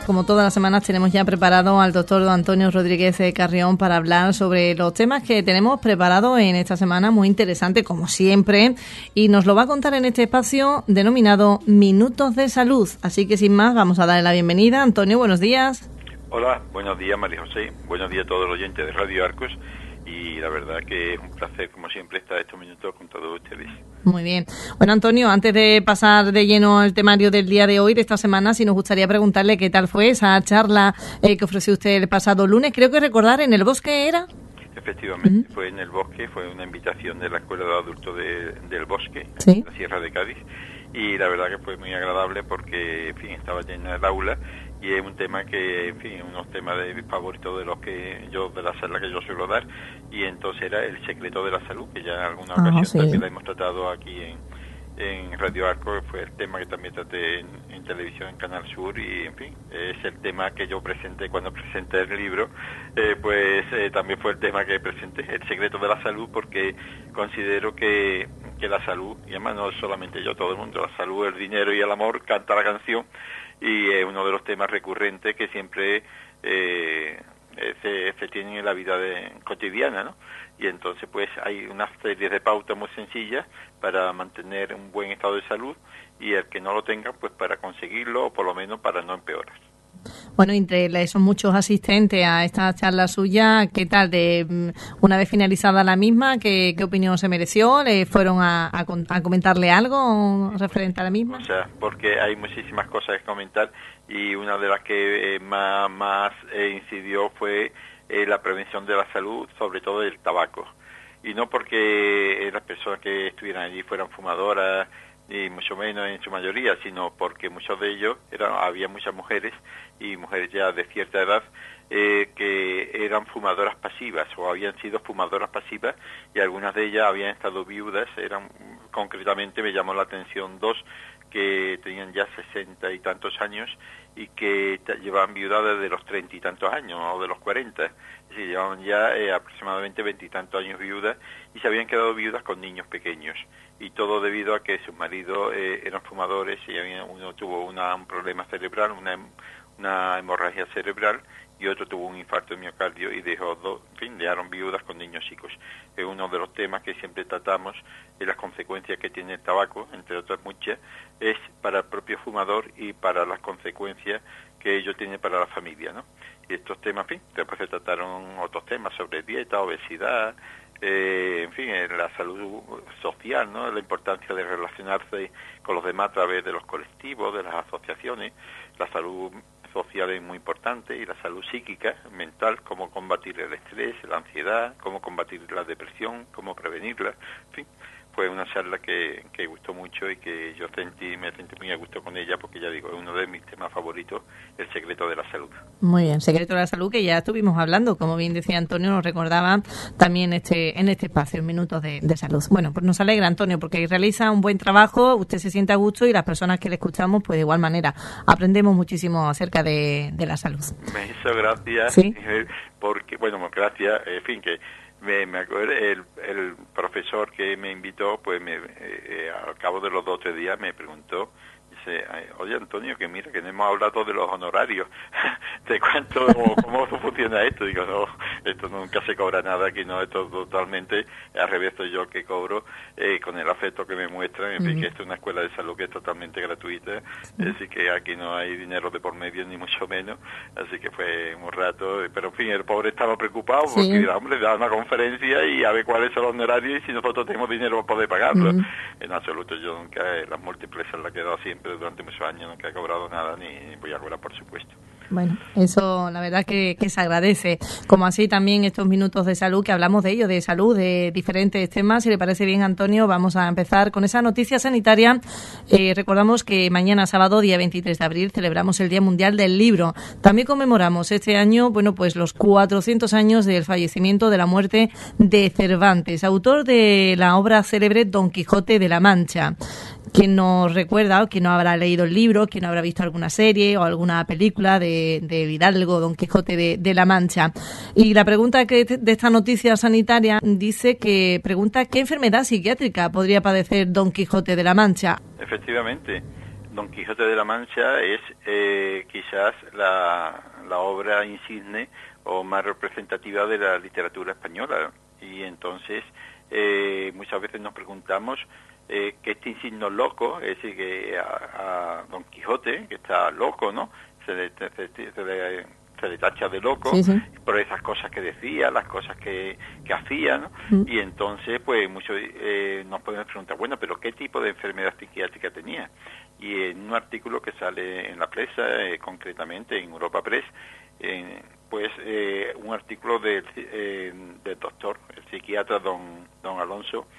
Como todas las semanas tenemos ya preparado al doctor don Antonio Rodríguez Carrión para hablar sobre los temas que tenemos preparados en esta semana, muy interesante como siempre, y nos lo va a contar en este espacio denominado Minutos de Salud. Así que sin más vamos a darle la bienvenida. Antonio, buenos días. Hola, buenos días María José, buenos días a todos los oyentes de Radio Arcos, y la verdad que es un placer como siempre estar estos minutos con todos ustedes. Muy bien. Bueno, Antonio, antes de pasar de lleno al temario del día de hoy, de esta semana, sí nos gustaría preguntarle qué tal fue esa charla que ofreció usted el pasado lunes, creo que recordar, ¿en el Bosque era? Efectivamente, fue en el Bosque, fue una invitación de la Escuela de Adultos del Bosque, ¿sí?, en la Sierra de Cádiz, y la verdad que fue muy agradable porque, en fin, estaba llena el aula, y es un tema que, en fin, unos temas favoritos de los que yo, de la charla que yo suelo dar, y entonces era el secreto de la salud, que ya en alguna ocasión también la hemos tratado aquí en Radio Arco, fue el tema que también traté en televisión, en Canal Sur, y en fin, es el tema que yo presenté cuando presenté el libro, también fue el tema que presenté, el secreto de la salud, porque considero que la salud, y además no solamente yo, todo el mundo, la salud, el dinero y el amor, canta la canción, y es uno de los temas recurrentes que siempre se tienen en la vida cotidiana, ¿no? Y entonces pues hay una serie de pautas muy sencillas para mantener un buen estado de salud, y el que no lo tenga, pues para conseguirlo, o por lo menos para no empeorar. Bueno, entre esos muchos asistentes a esta charla suya, ¿qué tal? Una vez finalizada la misma, ¿qué opinión se mereció? ¿Le fueron a comentarle algo referente a la misma? O sea, porque hay muchísimas cosas que comentar, y una de las que más incidió fue la prevención de la salud, sobre todo del tabaco. Y no porque las personas que estuvieran allí fueran fumadoras, y mucho menos en su mayoría, sino porque muchos de ellos había muchas mujeres, y mujeres ya de cierta edad, que eran fumadoras pasivas o habían sido fumadoras pasivas, y algunas de ellas habían estado viudas. Concretamente me llamó la atención dos que tenían ya 60 y tantos años y que llevaban viudas desde los 30 y tantos años o de los 40, es decir, llevaban ya aproximadamente 20 y tantos años viudas, y se habían quedado viudas con niños pequeños, y todo debido a que sus maridos eran fumadores, y uno tuvo un problema cerebral, una hemorragia cerebral, y otro tuvo un infarto de miocardio, y dejaron viudas con niños chicos. Es uno de los temas que siempre tratamos, y las consecuencias que tiene el tabaco, entre otras muchas, es para el propio fumador y para las consecuencias que ello tiene para la familia, ¿no? Y estos temas, en fin, después se trataron otros temas sobre dieta, obesidad, en fin, la salud social, ¿no? La importancia de relacionarse con los demás a través de los colectivos, de las asociaciones. La salud social es muy importante, y la salud psíquica, mental, cómo combatir el estrés, la ansiedad, cómo combatir la depresión, cómo prevenirla, en fin. Fue una charla que gustó mucho, y que me sentí muy a gusto con ella, porque ya digo, es uno de mis temas favoritos, el secreto de la salud. Muy bien, secreto de la salud, que ya estuvimos hablando, como bien decía Antonio, nos recordaba también en este espacio, en Minutos de Salud. Bueno, pues nos alegra, Antonio, porque realiza un buen trabajo, usted se siente a gusto, y las personas que le escuchamos, pues de igual manera, aprendemos muchísimo acerca de la salud. Me hizo gracia, ¿sí?, porque, bueno, gracias, en fin, que me acuerdo, el profesor que me invitó, pues al cabo de los 2 o 3 días me preguntó, dice, oye Antonio, que mira, que no hemos hablado de los honorarios, te cuento cómo funciona esto. Digo, no, esto nunca se cobra nada aquí, no, esto totalmente, al revés, soy yo que cobro, con el afecto que me muestran, en fin, que esto es una escuela de salud que es totalmente gratuita, así que aquí no hay dinero de por medio, ni mucho menos, así que fue un rato, pero en fin, el pobre estaba preocupado, porque, hombre, da una conferencia y a ver cuáles son los honorarios, y si nosotros tenemos dinero para poder pagarlo. En absoluto, yo nunca, las múltiples se las he quedado siempre durante muchos años, nunca he cobrado nada, ni voy a cobrar, por supuesto. Bueno, eso la verdad que se agradece, como así también estos minutos de salud, que hablamos de ello, de salud, de diferentes temas. Si le parece bien, Antonio, vamos a empezar con esa noticia sanitaria. Recordamos que mañana, sábado, día 23 de abril, celebramos el Día Mundial del Libro. También conmemoramos este año, bueno, pues los 400 años del fallecimiento, de la muerte de Cervantes, autor de la obra célebre Don Quijote de la Mancha. Quien nos recuerda, o quien no habrá leído el libro, quien no habrá visto alguna serie o alguna película de Hidalgo, Don Quijote de la Mancha. Y la pregunta de esta noticia sanitaria pregunta qué enfermedad psiquiátrica podría padecer Don Quijote de la Mancha. Efectivamente, Don Quijote de la Mancha es quizás la obra insigne o más representativa de la literatura española, y entonces muchas veces nos preguntamos que este insigno loco, es decir, que a Don Quijote, que está loco, ¿no? Se le tacha de loco, sí, sí, por esas cosas que decía, las cosas que hacía, ¿no? Y entonces, pues, muchos nos podemos preguntar, bueno, pero ¿qué tipo de enfermedad psiquiátrica tenía? Y en un artículo que sale en la prensa, concretamente en Europa Press, pues un artículo del doctor, el psiquiatra don Alonso,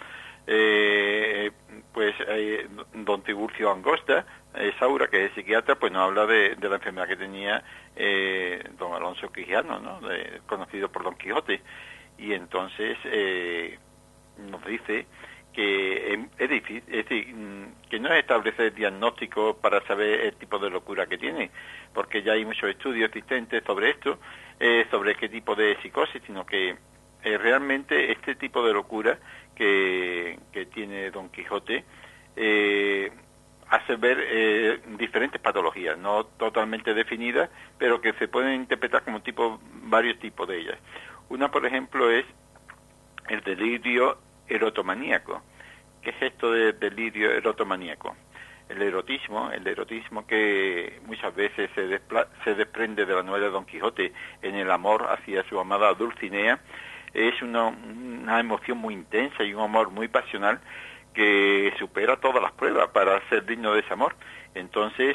don Tiburcio Angosta, Saura, que es psiquiatra, pues nos habla de la enfermedad que tenía don Alonso Quijano, ¿no? Conocido por Don Quijote, y entonces nos dice que es difícil, es decir, que no es establecer diagnóstico para saber el tipo de locura que tiene, porque ya hay muchos estudios existentes sobre esto, sobre qué tipo de psicosis, sino que realmente este tipo de locura que tiene Don Quijote hace ver diferentes patologías, no totalmente definidas, pero que se pueden interpretar como varios tipos de ellas. Una, por ejemplo, es el delirio erotomaníaco. ¿Qué es esto de delirio erotomaníaco? El erotismo que muchas veces se desprende de la novela de Don Quijote en el amor hacia su amada Dulcinea, es una emoción muy intensa y un amor muy pasional que supera todas las pruebas para ser digno de ese amor. Entonces,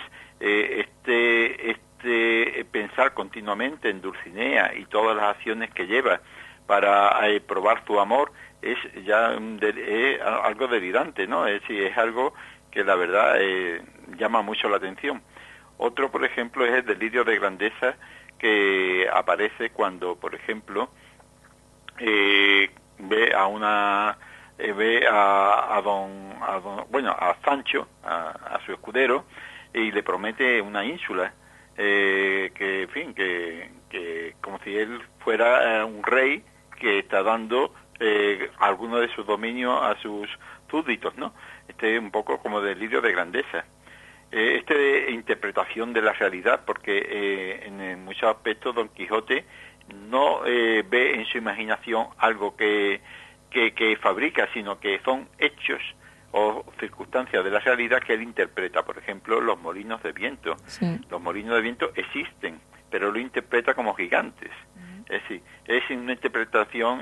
pensar continuamente en Dulcinea y todas las acciones que lleva para probar su amor es ya algo delirante, ¿no? Es decir, es algo que la verdad llama mucho la atención. Otro, por ejemplo, es el delirio de grandeza que aparece cuando, por ejemplo, ve a Sancho, a su escudero, y le promete una ínsula, que como si él fuera un rey que está dando alguno de sus dominios a sus súbditos, ¿no? Este es un poco como delirio de grandeza. De interpretación de la realidad, porque en muchos aspectos Don Quijote no ve en su imaginación algo que fabrica, sino que son hechos o circunstancias de la realidad que él interpreta. Por ejemplo, los molinos de viento. Sí. Los molinos de viento existen, pero lo interpreta como gigantes. Es decir, es una interpretación,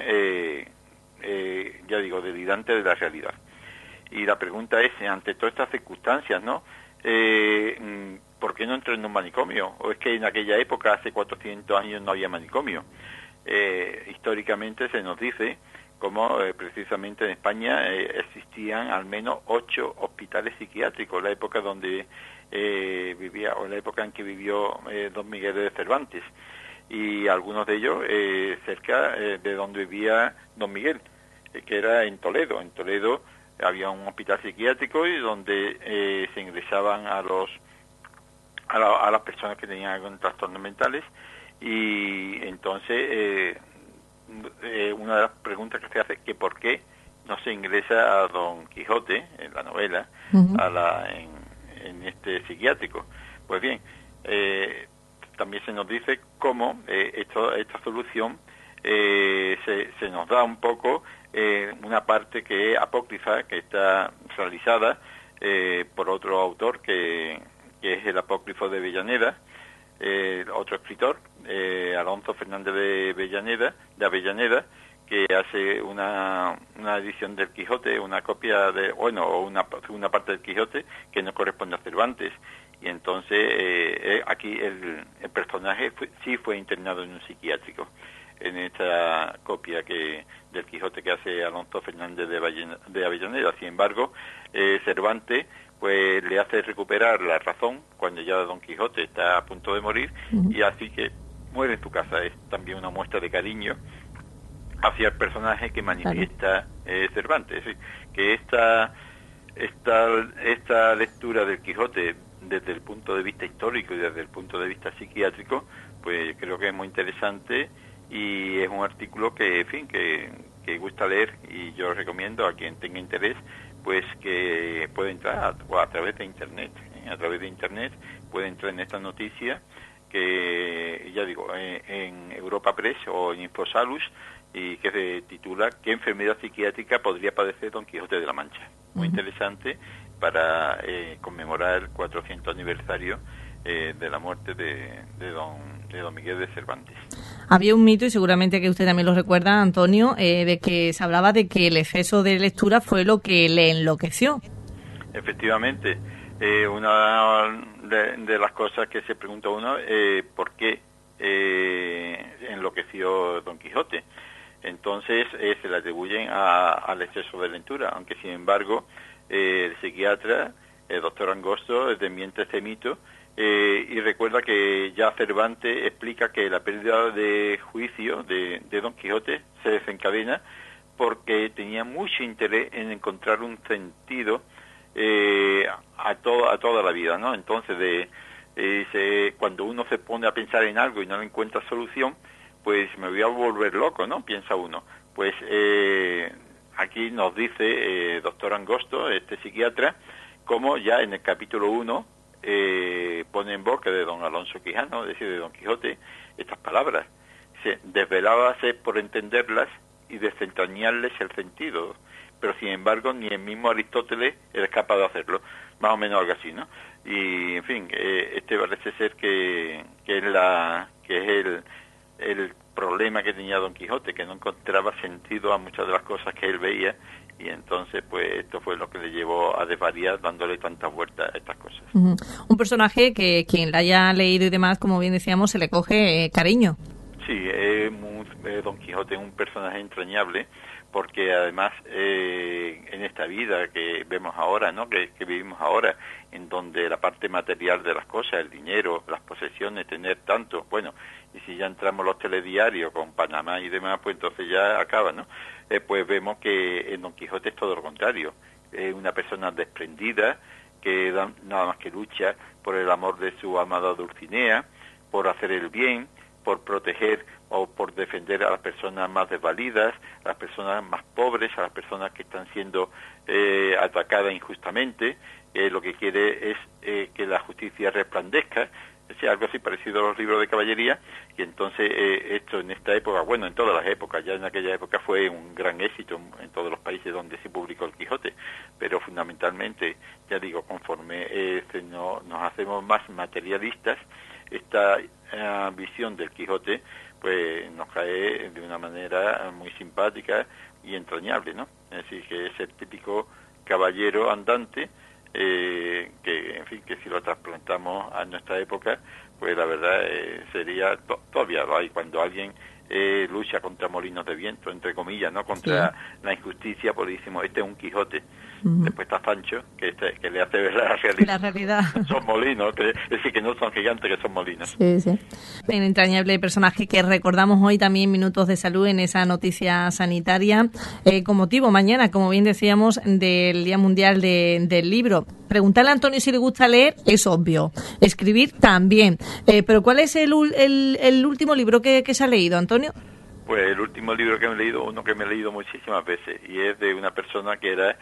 delirante de la realidad. Y la pregunta es, ante todas estas circunstancias, ¿no? ¿Por qué no entró en un manicomio? ¿O es que en aquella época, hace 400 años, no había manicomio? Históricamente se nos dice como precisamente en España existían al menos 8 hospitales psiquiátricos, la época donde vivía, o la época en que vivió don Miguel de Cervantes, y algunos de ellos cerca de donde vivía don Miguel, que era en Toledo. En Toledo había un hospital psiquiátrico y donde se ingresaban a las personas que tenían algún trastornos mentales, y entonces una de las preguntas que se hace es que por qué no se ingresa a Don Quijote en la novela en este psiquiátrico. Pues bien, también se nos dice cómo esta solución se nos da un poco una parte que es apócrifa, que está realizada por otro autor que es el apócrifo de Avellaneda, otro escritor, Alonso Fernández de Avellaneda, que hace una edición del Quijote, una copia una parte del Quijote que no corresponde a Cervantes, y entonces aquí el personaje sí fue internado en un psiquiátrico, en esta copia del Quijote que hace Alonso Fernández de Avellaneda. Sin embargo, Cervantes pues le hace recuperar la razón cuando ya Don Quijote está a punto de morir, y así que muere en su casa. Es también una muestra de cariño hacia el personaje que manifiesta Cervantes. Es decir, que esta lectura del Quijote desde el punto de vista histórico y desde el punto de vista psiquiátrico, pues creo que es muy interesante, y es un artículo que gusta leer, y yo recomiendo a quien tenga interés pues que puede entrar a través de Internet. A través de Internet puede entrar en esta noticia que, ya digo, en Europa Press o en Infosalus, y que se titula ¿Qué enfermedad psiquiátrica podría padecer Don Quijote de la Mancha? Muy interesante para conmemorar el 400 aniversario de la muerte de don Miguel de Cervantes. Había un mito, y seguramente que usted también lo recuerda, Antonio, de que se hablaba de que el exceso de lectura fue lo que le enloqueció. Efectivamente, una de las cosas que se pregunta uno, ¿por qué enloqueció Don Quijote? Entonces se le atribuyen al exceso de lectura, aunque sin embargo el psiquiatra, el doctor Angosto, desmiente este mito y recuerda que ya Cervantes explica que la pérdida de juicio de Don Quijote se desencadena porque tenía mucho interés en encontrar un sentido a toda la vida, ¿no? Entonces cuando uno se pone a pensar en algo y no le encuentra solución, pues me voy a volver loco, ¿no? Piensa uno. Pues aquí nos dice doctor Angosto, este psiquiatra, como ya en el capítulo 1 pone en boca de don Alonso Quijano, es decir, de Don Quijote, estas palabras. Desvelábase por entenderlas y desentrañarles el sentido, pero sin embargo ni el mismo Aristóteles era capaz de hacerlo, más o menos algo así, ¿no? Y en fin, este parece ser que es el problema que tenía Don Quijote, que no encontraba sentido a muchas de las cosas que él veía, y entonces pues esto fue lo que le llevó a desvariar dándole tantas vueltas a estas cosas. Un personaje que quien la haya leído y demás, como bien decíamos, se le coge cariño. Sí, Don Quijote es un personaje entrañable, porque además en esta vida que vemos ahora, ¿no? que vivimos ahora, en donde la parte material de las cosas, el dinero, las posesiones, tener tanto, bueno, y si ya entramos los telediarios con Panamá y demás, pues entonces ya acaba, ¿no? Pues vemos que en Don Quijote es todo lo contrario, es una persona desprendida, que nada más que lucha por el amor de su amada Dulcinea, por hacer el bien, por proteger o por defender a las personas más desvalidas, a las personas más pobres, a las personas que están siendo atacadas injustamente. Lo que quiere es que la justicia resplandezca, es algo así parecido a los libros de caballería, y entonces esto en esta época, bueno, en todas las épocas, ya en aquella época fue un gran éxito en todos los países donde se publicó el Quijote, pero fundamentalmente, ya digo, conforme nos hacemos más materialistas, esta visión del Quijote pues nos cae de una manera muy simpática y entrañable, ¿no? Es decir, que es el típico caballero andante que, en fin, que si lo trasplantamos a nuestra época, pues la verdad sería, todavía lo hay, cuando alguien lucha contra molinos de viento, entre comillas, ¿no? Contra la injusticia, pues decimos, este es un Quijote. Después está Sancho, que le hace ver la realidad. Son molinos, es decir, que no son gigantes, que son molinos. Sí, sí. Un entrañable personaje que recordamos hoy también, Minutos de Salud, en esa noticia sanitaria, con motivo mañana, como bien decíamos, del Día Mundial del Libro. Preguntarle a Antonio si le gusta leer es obvio, escribir también. Pero ¿cuál es el último libro que se ha leído, Antonio? Pues el último libro que me he leído, uno que me he leído muchísimas veces, y es de una persona que era,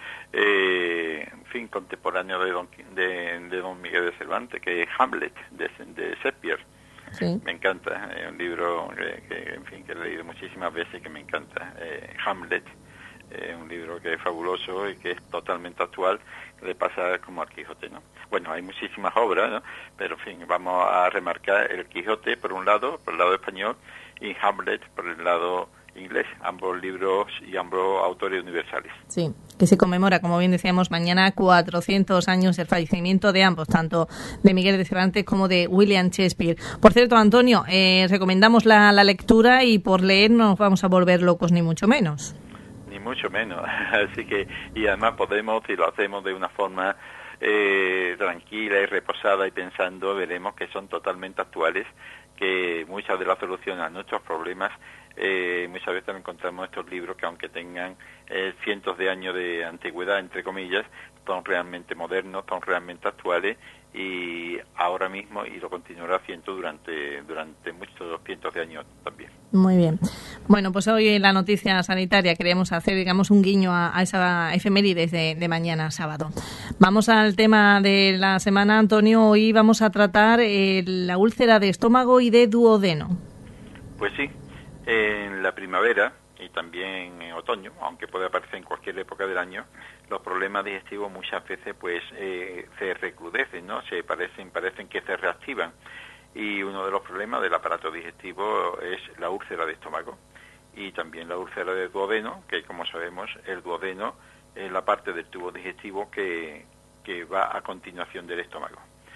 en fin, contemporáneo de don Miguel de Cervantes, que es Hamlet, de Shakespeare. Sí. Me encanta, es un libro que, en fin, que he leído muchísimas veces, que me encanta. Hamlet, un libro que es fabuloso y que es totalmente actual, que le pasa como al Quijote, ¿no? Bueno, hay muchísimas obras, ¿no? Pero, en fin, vamos a remarcar el Quijote por un lado, por el lado español, y Hamlet por el lado inglés, ambos libros y ambos autores universales. Sí, que se conmemora, como bien decíamos, mañana 400 años del fallecimiento de ambos, tanto de Miguel de Cervantes como de William Shakespeare. Por cierto, Antonio, recomendamos la lectura, y por leer no nos vamos a volver locos ni mucho menos. Ni mucho menos, así que, y además podemos, si lo hacemos de una forma tranquila y reposada y pensando, veremos que son totalmente actuales, que muchas de las soluciones a nuestros problemas muchas veces encontramos estos libros que, aunque tengan cientos de años de antigüedad, entre comillas, son realmente modernos, son realmente actuales, y ahora mismo, y lo continuará haciendo durante muchos cientos de años también. Muy bien. Bueno, pues hoy en la noticia sanitaria queríamos hacer, digamos, un guiño a esa efemérides de mañana, sábado. Vamos al tema de la semana, Antonio. Hoy vamos a tratar la úlcera de estómago y de duodeno. Pues sí, en la primavera y también en otoño, aunque puede aparecer en cualquier época del año, los problemas digestivos muchas veces pues se recrudecen, ¿no? Parecen que se reactivan. Y uno de los problemas del aparato digestivo es la úlcera de estómago y también la úlcera de duodeno, que como sabemos el duodeno es la parte del tubo digestivo que va a continuación del estómago.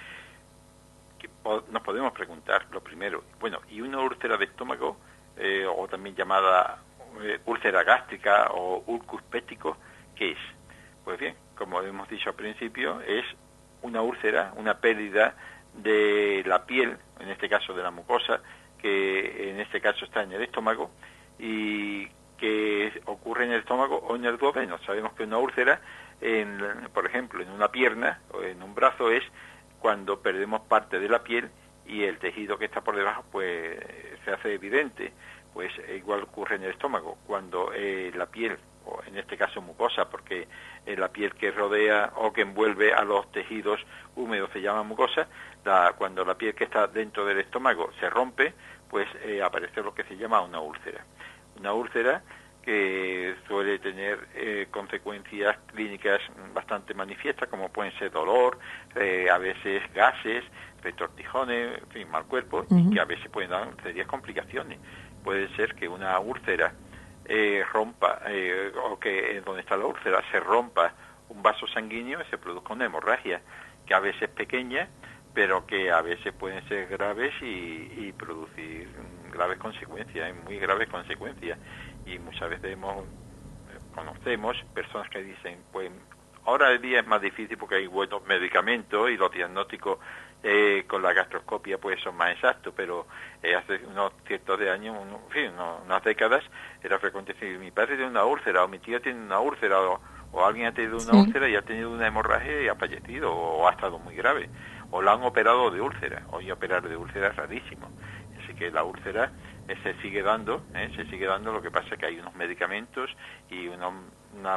Nos podemos preguntar lo primero, bueno, ¿y una úlcera de estómago, o también llamada úlcera gástrica o ulcus péptico, qué es? Pues bien, como hemos dicho al principio, es una úlcera, una pérdida de la piel, en este caso de la mucosa, que en este caso está en el estómago y que ocurre en el estómago o en el duodeno. Sabemos que una úlcera, por ejemplo, en una pierna o en un brazo es cuando perdemos parte de la piel y el tejido que está por debajo pues se hace evidente. Pues igual ocurre en el estómago, cuando la piel, o en este caso mucosa, porque la piel que rodea o que envuelve a los tejidos húmedos se llama mucosa, cuando la piel que está dentro del estómago se rompe, pues aparece lo que se llama una úlcera. Una úlcera que suele tener consecuencias clínicas bastante manifiestas, como pueden ser dolor, a veces gases, retortijones, en fin, mal cuerpo, y que a veces pueden dar serias complicaciones. Puede ser que una úlcera rompa, o que donde está la úlcera se rompa un vaso sanguíneo y se produzca una hemorragia, que a veces es pequeña, pero que a veces pueden ser graves y producir graves consecuencias, muy graves consecuencias. Y muchas veces conocemos personas que dicen, pues ahora el día es más difícil porque hay buenos medicamentos y los diagnósticos con la gastroscopia pues son más exactos, pero hace unos ciertos de años, unas décadas, era frecuente decir, mi padre tiene una úlcera, o mi tío tiene una úlcera, o alguien ha tenido una úlcera y ha tenido una hemorragia y ha fallecido, o ha estado muy grave, o la han operado de úlcera. Hoy operar de úlcera es rarísimo. Así que la úlcera se sigue dando, lo que pasa es que hay unos medicamentos y una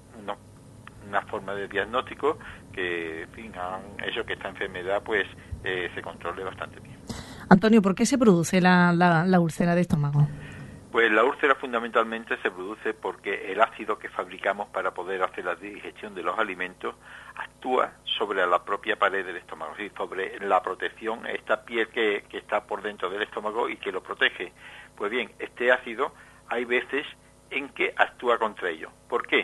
forma de diagnóstico que, en fin, han hecho que esta enfermedad pues se controle bastante bien. Antonio, ¿por qué se produce la úlcera de estómago? Pues la úlcera fundamentalmente se produce porque el ácido que fabricamos para poder hacer la digestión de los alimentos actúa sobre la propia pared del estómago, ¿sí? Sobre la protección, esta piel que está por dentro del estómago y que lo protege. Pues bien, este ácido hay veces en que actúa contra ello. ¿Por qué?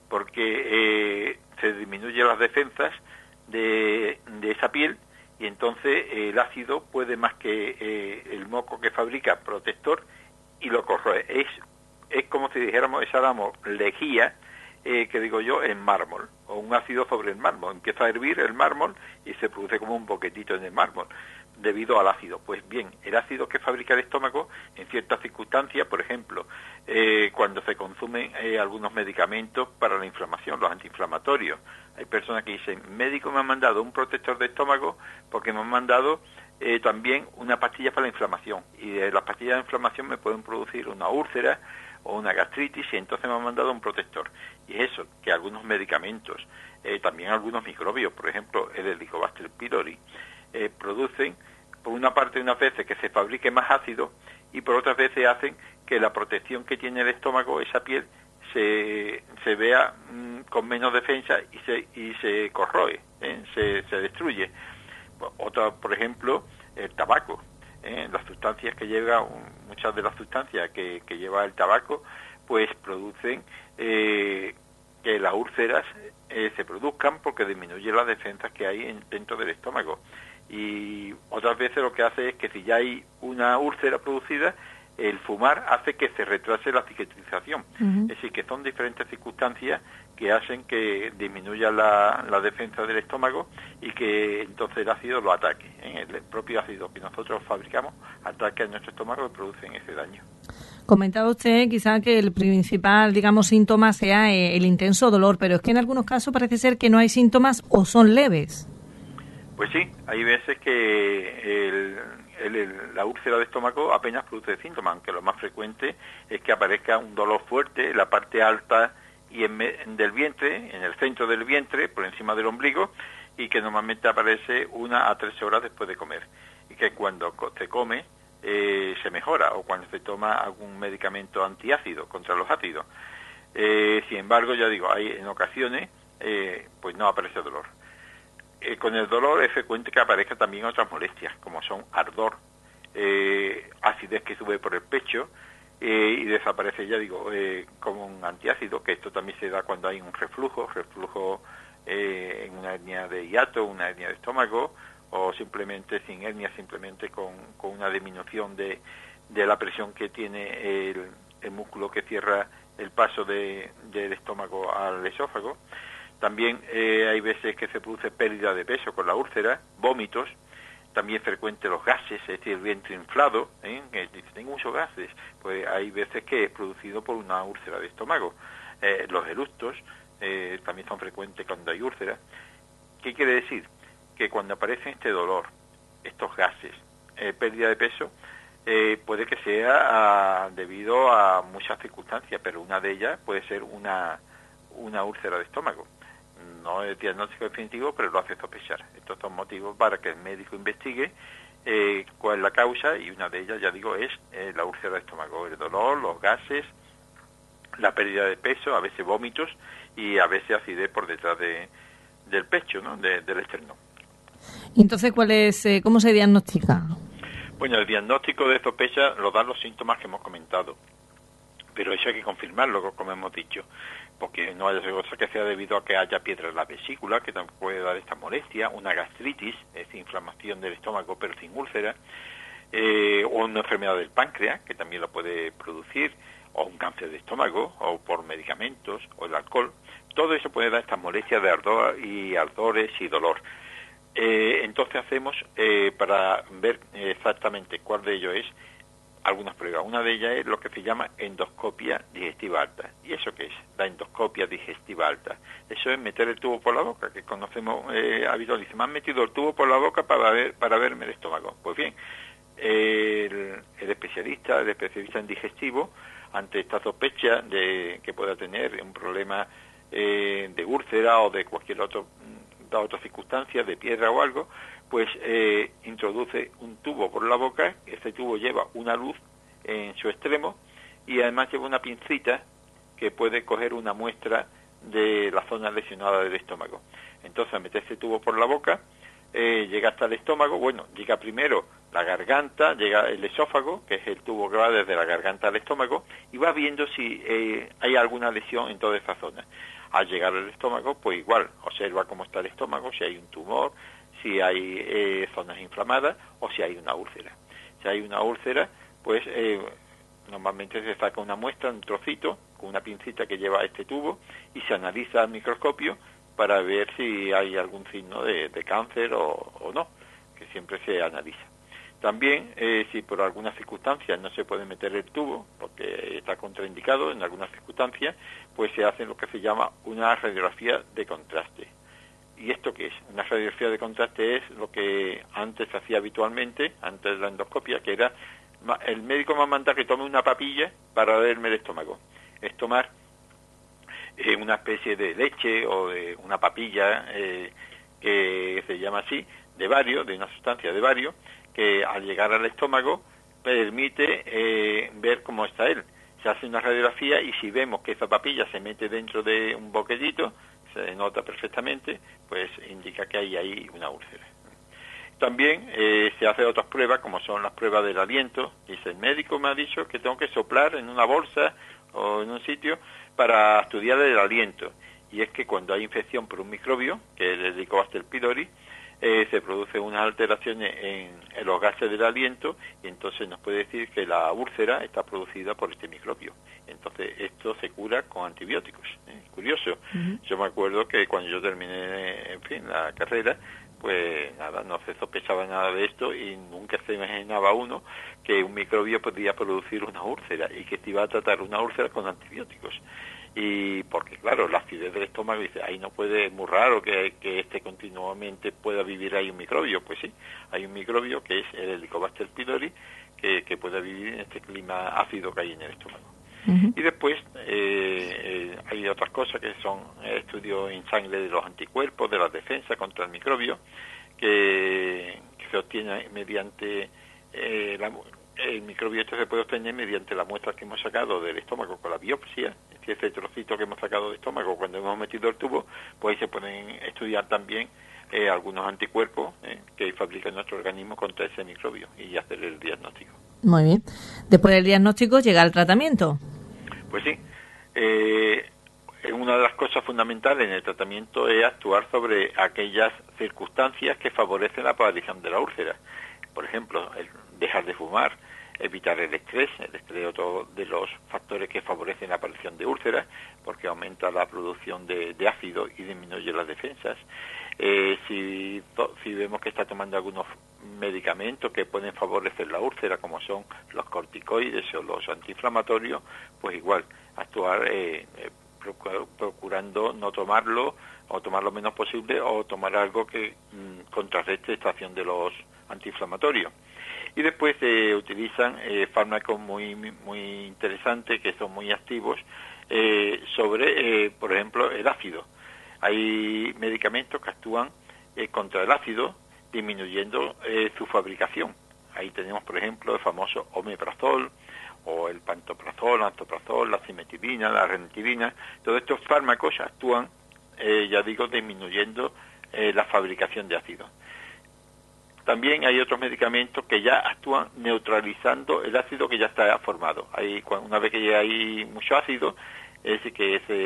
Porque se disminuyen las defensas de esa piel y entonces el ácido puede más que el moco que fabrica protector y lo corroe. Es como si dijéramos, echáramos lejía, que digo yo, en mármol, o un ácido sobre el mármol. Empieza a hervir el mármol y se produce como un boquetito en el mármol, debido al ácido. Pues bien, el ácido que fabrica el estómago, en ciertas circunstancias, por ejemplo, cuando se consumen algunos medicamentos para la inflamación, los antiinflamatorios. Hay personas que dicen, médico me ha mandado un protector de estómago porque me han mandado también una pastilla para la inflamación, y de las pastillas de inflamación me pueden producir una úlcera o una gastritis, y entonces me han mandado un protector. Y es eso, que algunos medicamentos, también algunos microbios, por ejemplo el Helicobacter pylori, producen, por una parte, unas veces que se fabrique más ácido, y por otras veces hacen que la protección que tiene el estómago, esa piel, se vea con menos defensa y se corroe, se destruye. Otra, por ejemplo, el tabaco. Las sustancias que lleva, muchas de las sustancias que lleva el tabaco, pues producen que las úlceras se produzcan porque disminuye las defensas que hay dentro del estómago. Y otras veces lo que hace es que si ya hay una úlcera producida, el fumar hace que se retrase la cicatrización. Es decir, que son diferentes circunstancias que hacen que disminuya la defensa del estómago y que entonces el ácido lo ataque. El propio ácido que nosotros fabricamos ataca a nuestro estómago y produce ese daño. Comentaba usted quizá que el principal, digamos, síntoma sea el intenso dolor, pero es que en algunos casos parece ser que no hay síntomas o son leves. Pues sí, hay veces que la úlcera de estómago apenas produce síntomas, aunque lo más frecuente es que aparezca un dolor fuerte en la parte alta y del vientre, en el centro del vientre, por encima del ombligo, y que normalmente aparece 1 a 3 horas después de comer. Y que cuando se come se mejora, o cuando se toma algún medicamento antiácido contra los ácidos. Sin embargo, ya digo, hay en ocasiones pues no aparece dolor. Con el dolor es frecuente que aparezca también otras molestias, como son ardor, acidez que sube por el pecho y desaparece, ya digo, como un antiácido, que esto también se da cuando hay un reflujo en una hernia de hiato, una hernia de estómago, o simplemente sin hernia, simplemente con una disminución de la presión que tiene el músculo que cierra el paso del estómago al esófago. También hay veces que se produce pérdida de peso con la úlcera, vómitos, también frecuente los gases, es decir, el vientre inflado, que dice, tengo muchos gases, pues hay veces que es producido por una úlcera de estómago. Los eructos también son frecuentes cuando hay úlcera. ¿Qué quiere decir? Que cuando aparece este dolor, estos gases, pérdida de peso, puede que sea debido a muchas circunstancias, pero una de ellas puede ser una úlcera de estómago. No es diagnóstico definitivo, pero lo hace sospechar. Estos son motivos para que el médico investigue cuál es la causa, y una de ellas, ya digo, es la úlcera de estómago, el dolor, los gases, la pérdida de peso, a veces vómitos y a veces acidez por detrás del pecho, ¿no? Del esternón. Entonces, ¿cómo se diagnostica? Bueno, el diagnóstico de sospecha lo dan los síntomas que hemos comentado, pero eso hay que confirmarlo, como hemos dicho, porque no haya cosa que sea debido a que haya piedra en la vesícula, que también puede dar esta molestia, una gastritis, es inflamación del estómago pero sin úlcera, o una enfermedad del páncreas, que también lo puede producir, o un cáncer de estómago, o por medicamentos, o el alcohol. Todo eso puede dar estas molestias de ardores y dolor. Entonces hacemos, para ver exactamente cuál de ellos es, algunas pruebas. Una de ellas es lo que se llama endoscopia digestiva alta. ¿Y eso qué es? La endoscopia digestiva alta. Eso es meter el tubo por la boca, que conocemos habitualmente. Me han metido el tubo por la boca para verme el estómago. Pues bien, el especialista en digestivo, ante esta sospecha de que pueda tener un problema de úlcera o de cualquier otra circunstancia, de piedra o algo, pues introduce un tubo por la boca. Ese tubo lleva una luz en su extremo y además lleva una pincita que puede coger una muestra de la zona lesionada del estómago. Entonces, al meter ese tubo por la boca, llega hasta el estómago. Bueno, llega primero la garganta, llega el esófago, que es el tubo que va desde la garganta al estómago, y va viendo si hay alguna lesión en toda esa zona. Al llegar al estómago, pues igual, observa cómo está el estómago, si hay un tumor, si hay zonas inflamadas o si hay una úlcera. Si hay una úlcera, pues normalmente se saca una muestra, un trocito, con una pincita que lleva este tubo, y se analiza al microscopio para ver si hay algún signo de cáncer o no, que siempre se analiza. También, si por algunas circunstancias no se puede meter el tubo, porque está contraindicado en algunas circunstancias, pues se hace lo que se llama una radiografía de contraste. ¿Y esto qué es? Una radiografía de contraste es lo que antes se hacía habitualmente, antes de la endoscopia, que era, el médico me manda que tome una papilla para verme el estómago. Es tomar una especie de leche o de una papilla, que se llama así, de una sustancia de bario, que al llegar al estómago permite ver cómo está él. Se hace una radiografía y si vemos que esa papilla se mete dentro de un boquetito, se nota perfectamente, pues indica que hay ahí una úlcera. También se hace otras pruebas, como son las pruebas del aliento. Dice, el médico me ha dicho que tengo que soplar en una bolsa o en un sitio para estudiar el aliento. Y es que cuando hay infección por un microbio, que es el Helicobacter pylori, se producen unas alteraciones en los gases del aliento, y entonces nos puede decir que la úlcera está producida por este microbio. Entonces esto se cura con antibióticos. Curioso. Uh-huh. Yo me acuerdo que cuando yo terminé, la carrera, pues nada, no se sospechaba nada de esto y nunca se imaginaba uno que un microbio podía producir una úlcera y que se iba a tratar una úlcera con antibióticos. y porque claro, la acidez del estómago, dice, ahí no puede, es muy raro que este continuamente pueda vivir ahí un microbio. Pues sí, hay un microbio que es el Helicobacter pylori que puede vivir en este clima ácido que hay en el estómago. Y después hay otras cosas que son estudios en sangre de los anticuerpos, de las defensas contra el microbio, que se obtiene mediante el microbio se puede obtener mediante la muestra que hemos sacado del estómago con la biopsia. Si ese trocito que hemos sacado del estómago cuando hemos metido el tubo, pues ahí se pueden estudiar también algunos anticuerpos que fabrica nuestro organismo contra ese microbio y hacer el diagnóstico. Muy bien. Después del diagnóstico llega el tratamiento. Pues sí. Una de las cosas fundamentales en el tratamiento es actuar sobre aquellas circunstancias que favorecen la aparición de la úlcera. Por ejemplo, dejar de fumar, evitar el estrés es otro de los factores que favorecen la aparición de úlceras, porque aumenta la producción de ácido y disminuye las defensas. Si vemos que está tomando algunos medicamentos que pueden favorecer la úlcera, como son los corticoides o los antiinflamatorios, pues igual, actuar procurando no tomarlo, o tomar lo menos posible, o tomar algo que contrarreste esta acción de los antiinflamatorios. Y después se utilizan fármacos muy interesantes, que son muy activos, sobre, por ejemplo, el ácido. Hay medicamentos que actúan contra el ácido, disminuyendo su fabricación. Ahí tenemos, por ejemplo, el famoso omeprazol, o el pantoprazol, antoprazol, la cimetidina, la ranitidina. Todos estos fármacos actúan, ya digo, disminuyendo la fabricación de ácido. También hay otros medicamentos que ya actúan neutralizando el ácido que ya está formado. Una vez que ya hay mucho ácido, es decir,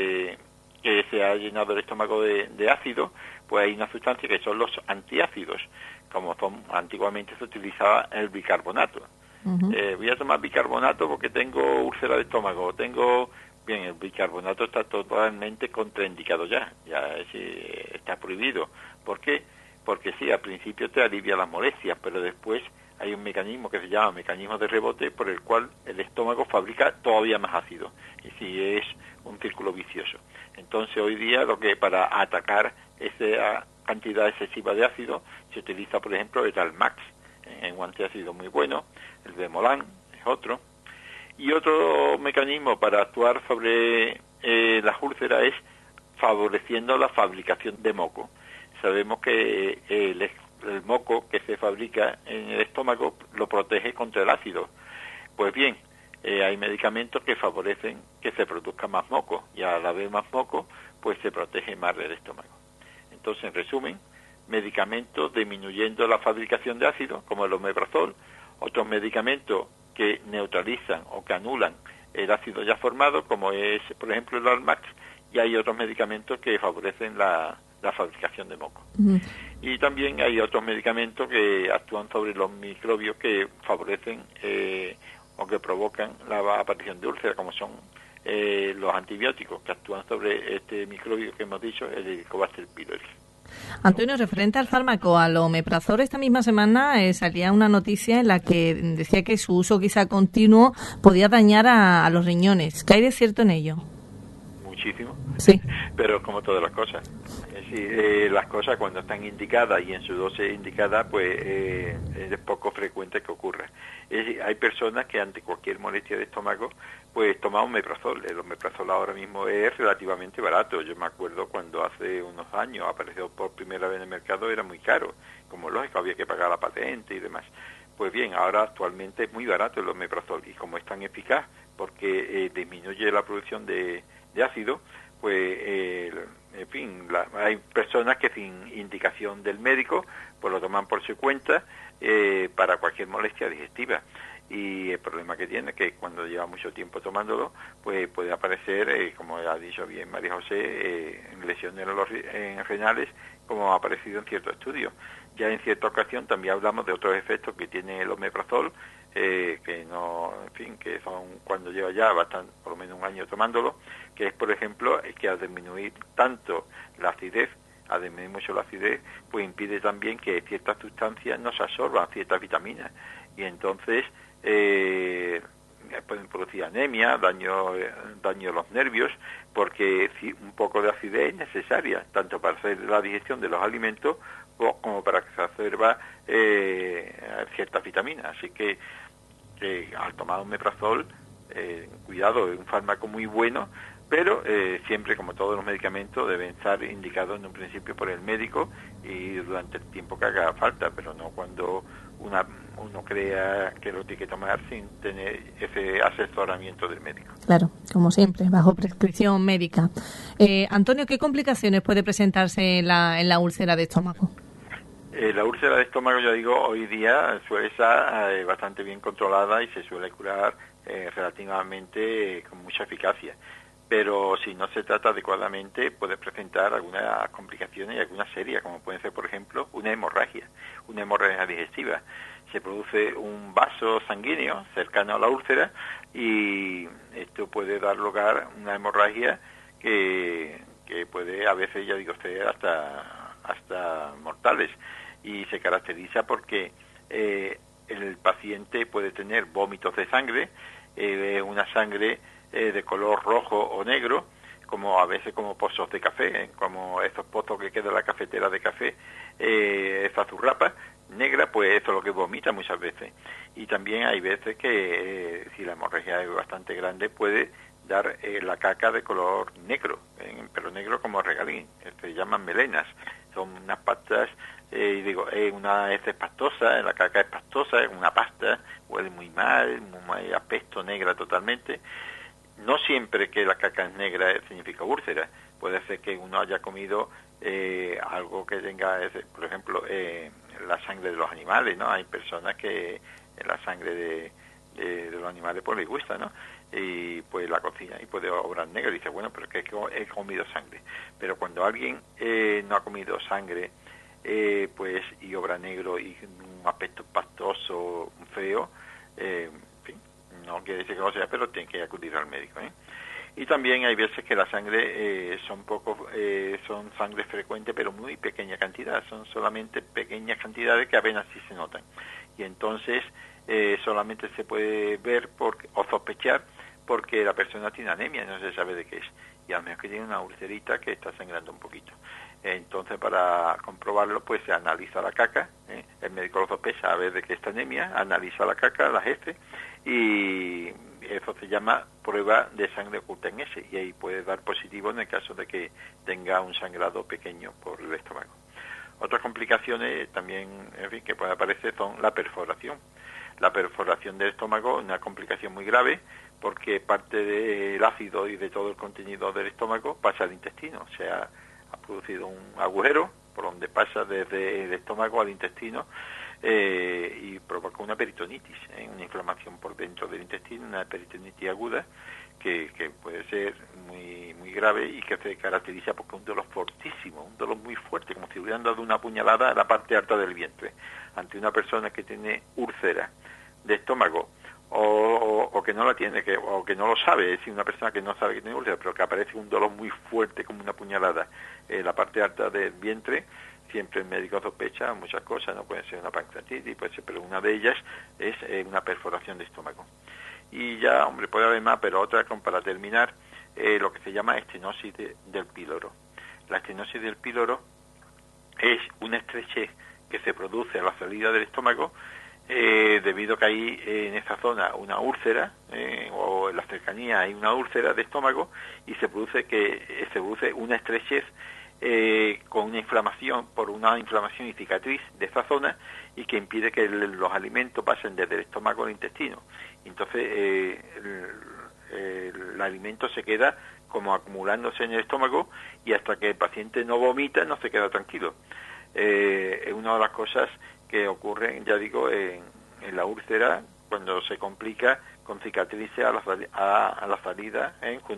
que se ha llenado el estómago de ácido, pues hay una sustancia que son los antiácidos, como antiguamente se utilizaba el bicarbonato. Voy a tomar bicarbonato porque tengo úlcera de estómago, Bien, el bicarbonato está totalmente contraindicado ya está prohibido. ¿Por qué? Porque sí, al principio te alivia las molestias, pero después hay un mecanismo que se llama mecanismo de rebote, por el cual el estómago fabrica todavía más ácido, y sí, es un círculo vicioso. Entonces hoy día para atacar esa cantidad excesiva de ácido se utiliza, por ejemplo, el Almax, un antiácido muy bueno, el Bemolan es otro. Y otro mecanismo para actuar sobre las úlceras es favoreciendo la fabricación de moco. Sabemos que el moco que se fabrica en el estómago lo protege contra el ácido. Pues bien, hay medicamentos que favorecen que se produzca más moco, y a la vez más moco, pues se protege más del estómago. Entonces, en resumen, medicamentos disminuyendo la fabricación de ácido, como el omeprazol, otros medicamentos que neutralizan o que anulan el ácido ya formado, como es, por ejemplo, el Almax, y hay otros medicamentos que favorecen la fabricación de moco. Y también hay otros medicamentos que actúan sobre los microbios que favorecen o que provocan la aparición de úlceras, como son los antibióticos, que actúan sobre este microbio que hemos dicho, el Helicobacter pylori. Antonio, referente al fármaco, al omeprazol, esta misma semana salía una noticia en la que decía que su uso quizá continuo podía dañar a los riñones. ¿Qué hay de cierto en ello? Muchísimo, sí. Pero como todas las cosas. Las cosas cuando están indicadas y en su dosis indicada, pues es poco frecuente que ocurra. Hay personas que ante cualquier molestia de estómago, pues toman omeprazol. El omeprazol ahora mismo es relativamente barato. Yo me acuerdo cuando hace unos años apareció por primera vez en el mercado, era muy caro. Como lógico, había que pagar la patente y demás. Pues bien, ahora actualmente es muy barato el omeprazol, y como es tan eficaz porque disminuye la producción de ácido, pues en fin, hay personas que sin indicación del médico pues lo toman por su cuenta para cualquier molestia digestiva, y el problema que tiene es que cuando lleva mucho tiempo tomándolo, pues puede aparecer, como ha dicho bien María José, lesiones renales, como ha aparecido en ciertos estudios. Ya en cierta ocasión también hablamos de otros efectos que tiene el omeprazol, que no, en fin, que son cuando lleva ya bastante, por lo menos un año tomándolo, que es, por ejemplo, que al disminuir tanto la acidez, al disminuir mucho la acidez, pues impide también que ciertas sustancias no se absorban, ciertas vitaminas, y entonces pueden producir anemia, daño de los nervios, porque un poco de acidez es necesaria, tanto para hacer la digestión de los alimentos como para que se absorba ciertas vitaminas. Así que al tomar omeprazol, cuidado, es un fármaco muy bueno, pero siempre, como todos los medicamentos, deben estar indicados en un principio por el médico y durante el tiempo que haga falta, pero no cuando uno crea que lo tiene que tomar sin tener ese asesoramiento del médico. Claro, como siempre, bajo prescripción médica. Antonio, ¿qué complicaciones puede presentarse en la úlcera de estómago? La úlcera de estómago, yo digo, hoy día suele estar bastante bien controlada y se suele curar relativamente con mucha eficacia. Pero si no se trata adecuadamente puede presentar algunas complicaciones y algunas serias, como pueden ser, por ejemplo, una hemorragia digestiva. Se produce un vaso sanguíneo cercano a la úlcera y esto puede dar lugar a una hemorragia que puede a veces, ya digo, ser hasta mortales, y se caracteriza porque el paciente puede tener vómitos de sangre, una sangre de color rojo o negro, como a veces como pozos de café, como estos pozos que queda en la cafetera de café, esa zurrapa negra, pues eso es lo que vomita muchas veces. Y también hay veces que si la hemorragia es bastante grande puede dar la caca de color negro, pero negro como regalín, se llaman melenas, son unas pastas, una heces pastosa, la caca es pastosa, es una pasta, huele muy mal, muy aspecto negra totalmente. No siempre que la caca es negra significa úlcera. Puede ser que uno haya comido algo que tenga, por ejemplo, la sangre de los animales, ¿no? Hay personas que la sangre de los animales pues les gusta, ¿no? Y pues la cocina y puede obrar negra y dice, bueno, pero es que he comido sangre. Pero cuando alguien no ha comido sangre, pues y obra negro y un aspecto pastoso, feo, no quiere decir que lo sea, pero tiene que acudir al médico, Y también hay veces que la sangre son sangre frecuente, pero muy pequeña cantidad, son solamente pequeñas cantidades que apenas sí se notan. Y entonces solamente se puede ver o sospechar porque la persona tiene anemia, no se sabe de qué es. Y a lo mejor que tiene una ulcerita que está sangrando un poquito. Entonces, para comprobarlo, pues se analiza la caca, el médico lo sospecha a ver de qué está anemia, analiza la caca, las heces, y eso se llama prueba de sangre oculta en heces, y ahí puede dar positivo en el caso de que tenga un sangrado pequeño por el estómago. Otras complicaciones también, en fin, que pueden aparecer son la perforación. La perforación del estómago es una complicación muy grave porque parte del ácido y de todo el contenido del estómago pasa al intestino, o sea, ha producido un agujero por donde pasa desde el estómago al intestino y provoca una peritonitis, una inflamación por dentro del intestino, una peritonitis aguda que puede ser muy muy grave y que se caracteriza porque es un dolor fortísimo, un dolor muy fuerte, como si hubieran dado una puñalada a la parte alta del vientre. Ante una persona que tiene úlcera de estómago o que no la tiene, o que no lo sabe, es decir, una persona que no sabe que tiene úlcera, pero que aparece un dolor muy fuerte como una puñalada en la parte alta del vientre, siempre el médico sospecha muchas cosas, no puede ser una pancreatitis, puede ser, pero una de ellas es una perforación de estómago. Y ya, hombre, puede haber más, pero otra, para terminar, lo que se llama estenosis del píloro. La estenosis del píloro es una estrechez que se produce a la salida del estómago debido a que hay en esa zona una úlcera o en la cercanía hay una úlcera de estómago y se produce una estrechez con una inflamación, por una inflamación y cicatriz de esa zona y que impide que los alimentos pasen desde el estómago al intestino. Entonces el alimento se queda como acumulándose en el estómago y hasta que el paciente no vomita no se queda tranquilo. Es una de las cosas que ocurren, ya digo, en la úlcera cuando se complica con cicatrices a la salida,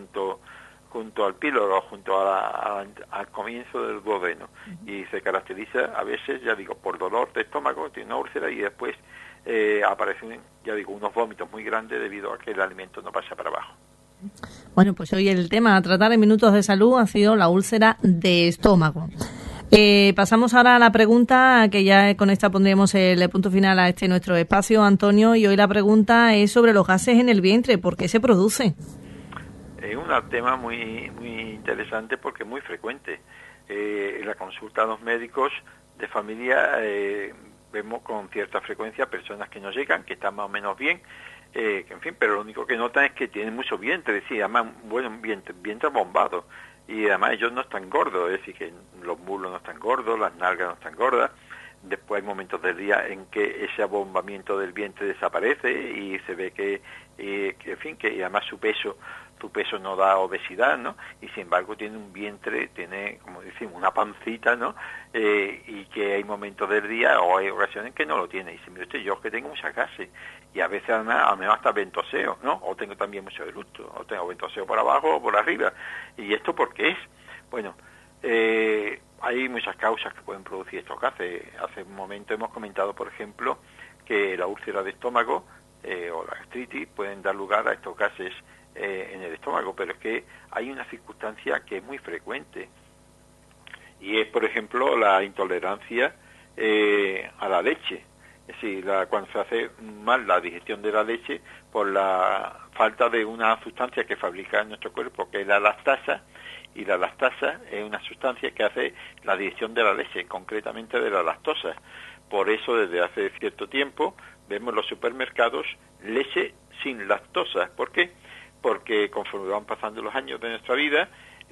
junto al píloro, junto al comienzo del duodeno. Y se caracteriza a veces, ya digo, por dolor de estómago, tiene una úlcera y después aparecen, ya digo, unos vómitos muy grandes debido a que el alimento no pasa para abajo. Bueno, pues hoy el tema a tratar en Minutos de Salud ha sido la úlcera de estómago. Pasamos ahora a la pregunta, que ya con esta pondríamos el punto final a este nuestro espacio, Antonio, y hoy la pregunta es sobre los gases en el vientre. ¿Por qué se produce? Es un tema muy interesante porque es muy frecuente. En la consulta a los médicos de familia vemos con cierta frecuencia personas que nos llegan, que están más o menos bien, que en fin, pero lo único que notan es que tienen mucho vientre, sí, además, bueno, vientre bombado, y además ellos no están gordos, es decir, que los muslos no están gordos, las nalgas no están gordas. Después hay momentos del día en que ese abombamiento del vientre desaparece y se ve que en fin, que además su peso no da obesidad, ¿no? Y sin embargo tiene un vientre, tiene, como decimos, una pancita, ¿no? Y que hay momentos del día o hay ocasiones que no lo tiene. Y dice, mire usted, yo que tengo muchas gases y a veces además a lo mejor hasta ventoseo, ¿no? O tengo también mucho eructo, o tengo ventoseo por abajo o por arriba. ¿Y esto por qué es? Bueno, hay muchas causas que pueden producir estos gases. Hace un momento hemos comentado, por ejemplo, que la úlcera de estómago o la gastritis pueden dar lugar a estos gases en el estómago, pero es que hay una circunstancia que es muy frecuente y es, por ejemplo, la intolerancia a la leche. Es decir, cuando se hace mal la digestión de la leche por la falta de una sustancia que fabrica en nuestro cuerpo, que es la lactasa, y la lactasa es una sustancia que hace la digestión de la leche, concretamente de la lactosa. Por eso, desde hace cierto tiempo, vemos en los supermercados leche sin lactosa. ¿Por qué? Porque conforme van pasando los años de nuestra vida,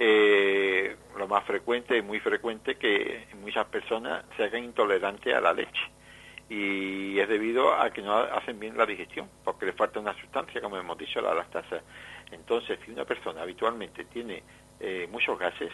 lo más frecuente, muy frecuente, que muchas personas se hagan intolerantes a la leche. Y es debido a que no hacen bien la digestión, porque le falta una sustancia, como hemos dicho, la lactasa. Entonces, si una persona habitualmente tiene muchos gases,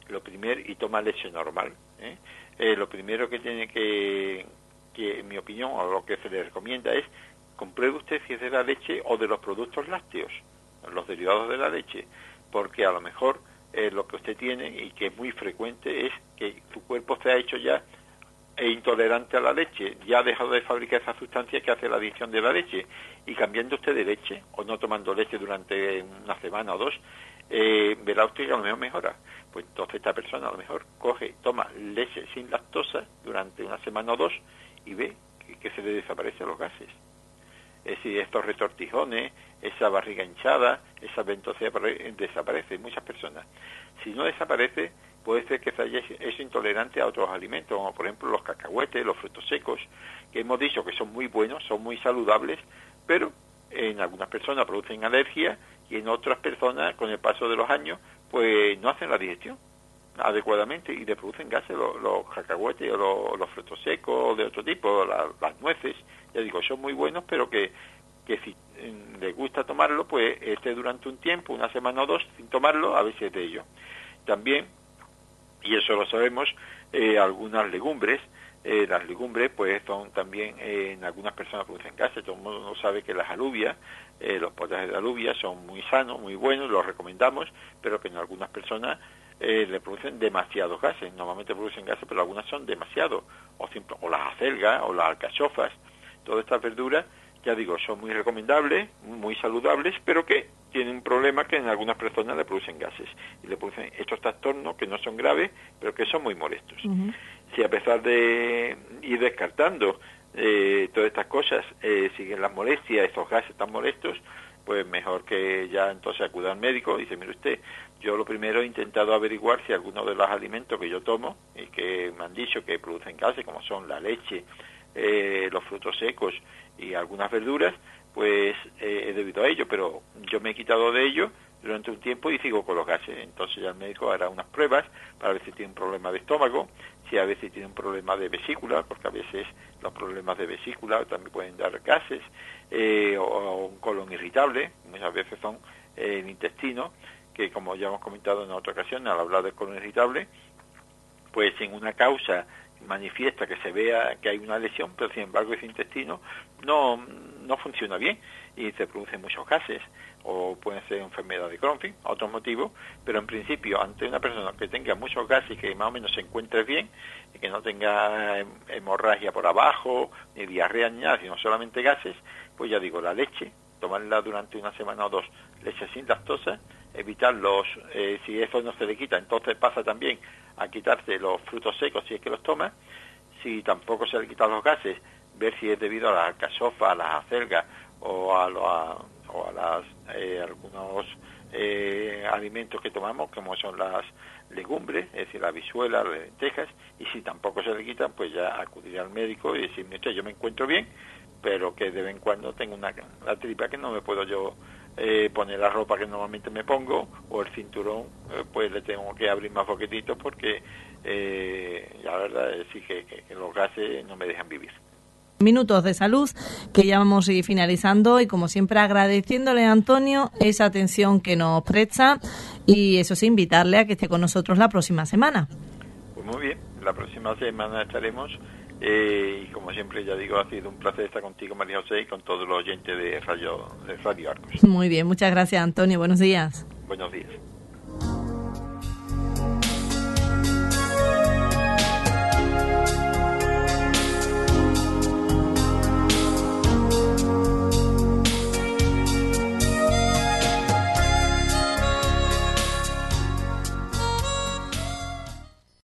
y toma leche normal, lo primero que tiene que, en mi opinión, o lo que se le recomienda es, compruebe usted si es de la leche o de los productos lácteos, los derivados de la leche, porque a lo mejor lo que usted tiene, y que es muy frecuente, es que su cuerpo se ha hecho ya intolerante a la leche, ya ha dejado de fabricar esa sustancia que hace la adición de la leche, y cambiando usted de leche, o no tomando leche durante una semana o dos, verá usted que a lo mejor mejora. Pues entonces esta persona a lo mejor toma leche sin lactosa durante una semana o dos, y ve que se le desaparecen los gases. Es decir, estos retortijones, esa barriga hinchada, esa ventosea desaparece en muchas personas. Si no desaparece, puede ser que se haya hecho intolerante a otros alimentos, como por ejemplo los cacahuetes, los frutos secos, que hemos dicho que son muy buenos, son muy saludables, pero en algunas personas producen alergia y en otras personas, con el paso de los años, pues no hacen la digestión adecuadamente y le producen gases los cacahuetes o los frutos secos o de otro tipo, las nueces. Ya digo, son muy buenos, pero que si les gusta tomarlo, pues durante un tiempo, una semana o dos, sin tomarlo, a veces de ello. También, y eso lo sabemos, algunas legumbres, las legumbres pues son también, en algunas personas producen gases. Todo el mundo sabe que las alubias, los potajes de alubias son muy sanos, muy buenos, los recomendamos, pero que en algunas personas le producen demasiados gases. Normalmente producen gases, pero algunas son demasiados, o las acelgas o las alcachofas. Todas estas verduras, ya digo, son muy recomendables, muy saludables, pero que tienen un problema que en algunas personas le producen gases y le producen estos trastornos que no son graves, pero que son muy molestos. Uh-huh. Si a pesar de ir descartando todas estas cosas siguen las molestias, estos gases tan molestos, pues mejor que ya entonces acuda al médico y dice, mire usted, yo lo primero he intentado averiguar si alguno de los alimentos que yo tomo y que me han dicho que producen gases, como son la leche, los frutos secos y algunas verduras, pues es debido a ello, pero yo me he quitado de ello durante un tiempo y sigo con los gases. Entonces ya el médico hará unas pruebas para ver si tiene un problema de estómago, si a veces tiene un problema de vesícula, porque a veces los problemas de vesícula también pueden dar gases, o un colon irritable, muchas veces son el intestino, que como ya hemos comentado en otra ocasión al hablar del colon irritable, pues en una causa manifiesta que se vea que hay una lesión, pero sin embargo ese intestino no funciona bien y se producen muchos gases, o pueden ser enfermedad de Crohn, otros motivos, pero en principio ante una persona que tenga muchos gases y que más o menos se encuentre bien y que no tenga hemorragia por abajo, ni diarrea ni nada, sino solamente gases, pues ya digo, la leche, tomarla durante una semana o dos, leche sin lactosa, evitar si eso no se le quita, entonces pasa también a quitarse los frutos secos si es que los toma. Si tampoco se le quitan los gases, ver si es debido a la alcachofa, a las acelgas o a las algunos alimentos que tomamos, como son las legumbres, es decir, la habichuela, las lentejas, y si tampoco se le quitan, pues ya acudir al médico y decirme, yo me encuentro bien, pero que de vez en cuando tengo la tripa que no me puedo yo poner la ropa que normalmente me pongo, o el cinturón, pues le tengo que abrir más poquitito porque la verdad es que los gases no me dejan vivir. Minutos de salud que ya vamos a ir finalizando, y como siempre agradeciéndole a Antonio esa atención que nos presta, y eso sí, invitarle a que esté con nosotros la próxima semana. Pues muy bien, la próxima semana estaremos y como siempre ya digo, ha sido un placer estar contigo, María José, y con todos los oyentes de Radio Arcos. Muy bien, muchas gracias, Antonio, buenos días. Buenos días.